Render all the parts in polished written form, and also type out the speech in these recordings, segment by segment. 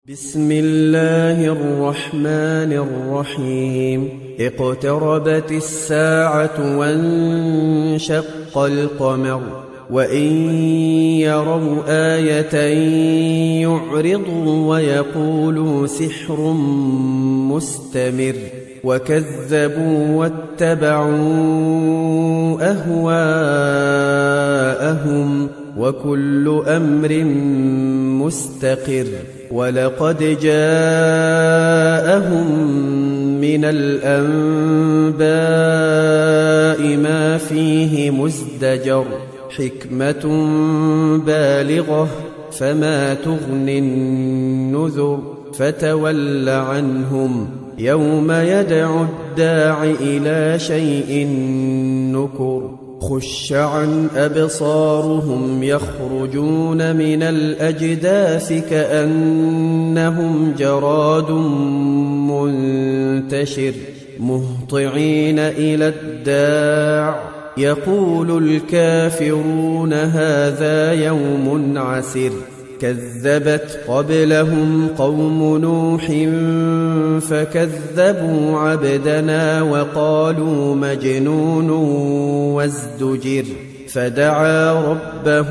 بسم الله الرحمن الرحيم. اقتربت الساعة وانشق القمر وإن يروا آية يعرضوا ويقولوا سحر مستمر وكذبوا واتبعوا أهواءهم وكل أمر مستقر ولقد جاءهم من الأنباء ما فيه مزدجر حكمة بالغة فما تغني النذر فتول عنهم يوم يدعو الداع إلى شيء نكر خش عن أبصارهم يخرجون من الأجداث كأنهم جراد منتشر مهطعين إلى الداع يقول الكافرون هذا يوم عسر كذبت قبلهم قوم نوح فكذبوا عبدنا وقالوا مجنون وازدجر فدعا ربه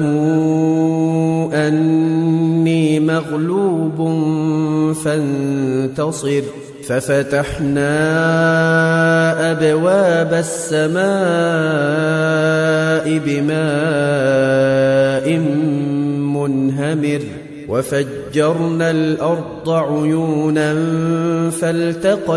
أني مغلوب فانتصر ففتحنا أبواب السماء بماء منهمر وفجرنا الأرض عيونا فالتقى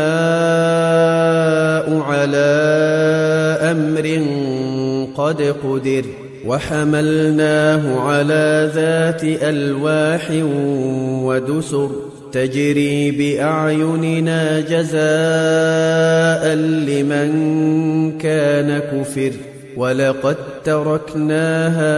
الماء على أمر قد قدر وحملناه على ذات ألواح ودسر تجري بأعيننا جزاء لمن كان كفر ولقد تركناها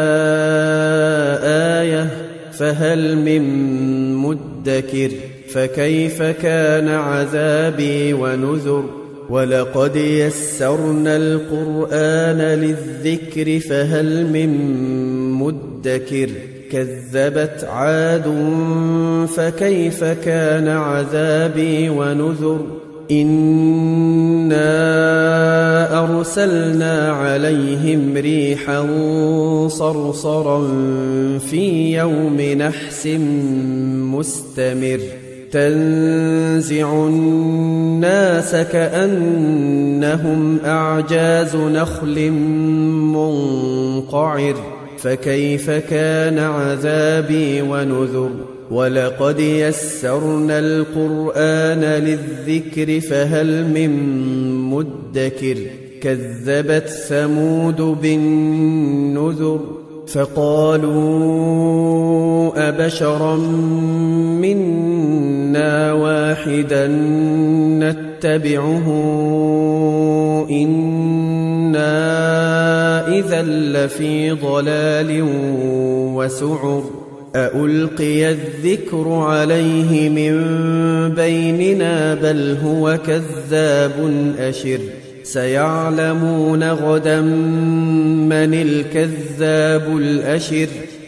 آية فهل من مدكر فكيف كان عذابي ونذر ولقد يسرنا القرآن للذكر فهل من مدكر كذبت عاد فكيف كان عذابي ونذر إنا أرسلنا عليهم ريحا صرصرا في يوم نحس مستمر تنزع الناس كأنهم أعجاز نخل منقعر فكيف كان عذابي ونذر ولقد يسرنا القرآن للذكر فهل من مدكر كذبت ثمود بالنذر فقالوا أبشرا منا واحدا نتبعه إنا إذا لفي ضلال وسعر أألقي الذكر عليه من بيننا بل هو كذاب أشر سيعلمون غدا من الكذاب الأشر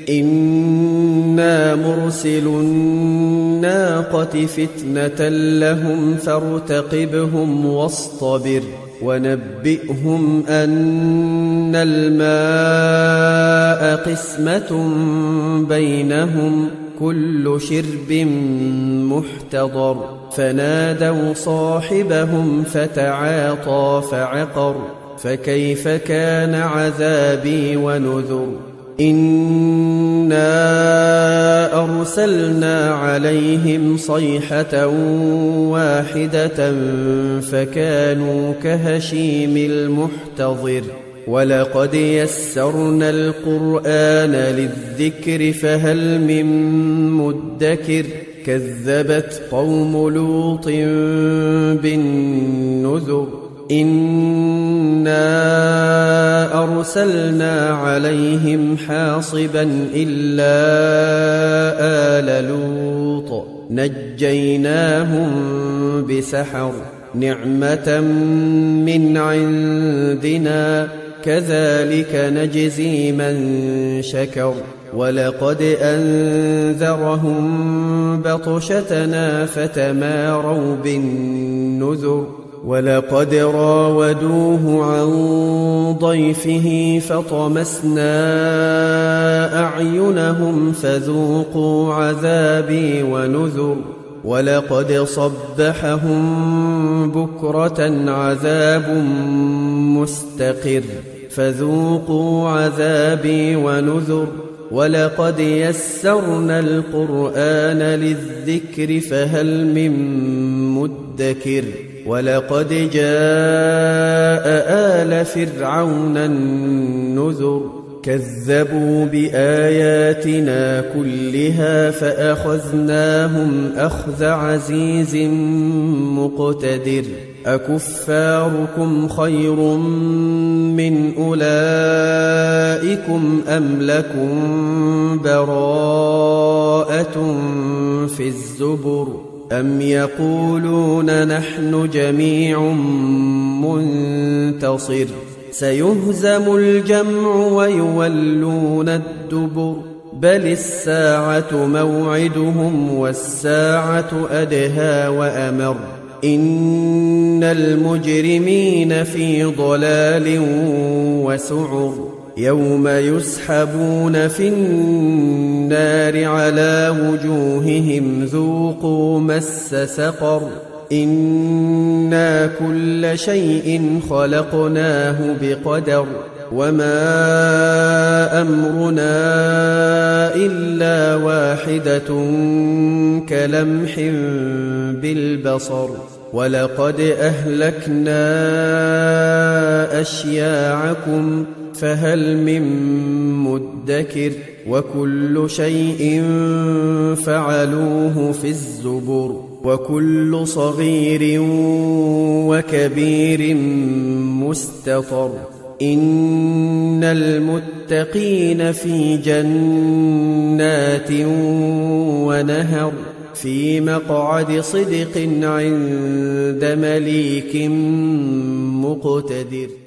إنا مرسل الناقة فتنة لهم فارتقبهم واصطبر ونبئهم أن الماء قسمة بينهم كل شرب محتضر فنادوا صاحبهم فتعاطى فعقر فكيف كان عذابي ونذر إنا أرسلنا عليهم صيحة واحدة فكانوا كهشيم المحتضر ولقد يسرنا القرآن للذكر فهل من مدكر كذبت قوم لوط بالنذر إنا أرسلنا عليهم حاصبا إلا آل لوط نجيناهم بسحر نعمة من عندنا كذلك نجزي من شكر ولقد أنذرهم بطشتنا فتماروا بالنذر ولقد راودوه عن ضيفه فطمسنا أعينهم فذوقوا عذابي ونذر ولقد صبحهم بكرة عذاب مستقر فذوقوا عذابي ونذر ولقد يسرنا القرآن للذكر فهل من مدكر ولقد جاء آل فرعون النذر كذبوا بآياتنا كلها فأخذناهم أخذ عزيز مقتدر أكفاركم خير من أولئكم أم لكم براءة في الزبر أم يقولون نحن جميع منتصر سيهزم الجمع ويولون الدبر بل الساعة موعدهم والساعة أدهى وأمر إن المجرمين في ضلال وسعر يوم يسحبون في النار على وجوههم ذوقوا مس سقر إنا كل شيء خلقناه بقدر وما أمرنا إلا واحدة كلمح بالبصر ولقد أهلكنا أشياعكم فهل من مدكر وكل شيء فعلوه في الزبر وكل صغير وكبير مستطر إن المتقين في جنات ونهر في مقعد صدق عند مليك مقتدر.